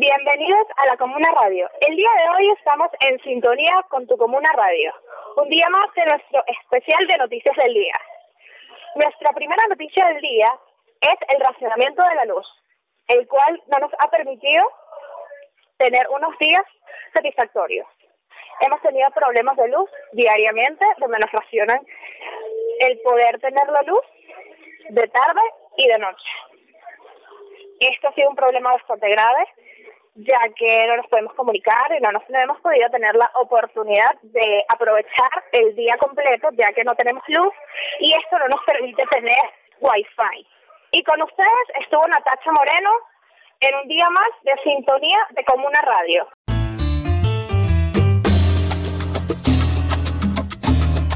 Bienvenidos a la Comuna Radio. El día de hoy estamos en sintonía con tu Comuna Radio. Un día más de nuestro especial de noticias del día. Nuestra primera noticia del día es el racionamiento de la luz, el cual no nos ha permitido tener unos días satisfactorios. Hemos tenido problemas de luz diariamente, donde nos racionan el poder tener la luz de tarde y de noche. Esto ha sido un problema bastante grave, ya que no nos podemos comunicar y no hemos podido tener la oportunidad de aprovechar el día completo, ya que no tenemos luz, y esto no nos permite tener Wi-Fi. Y con ustedes estuvo Natacha Moreno en un día más de sintonía de Comuna Radio.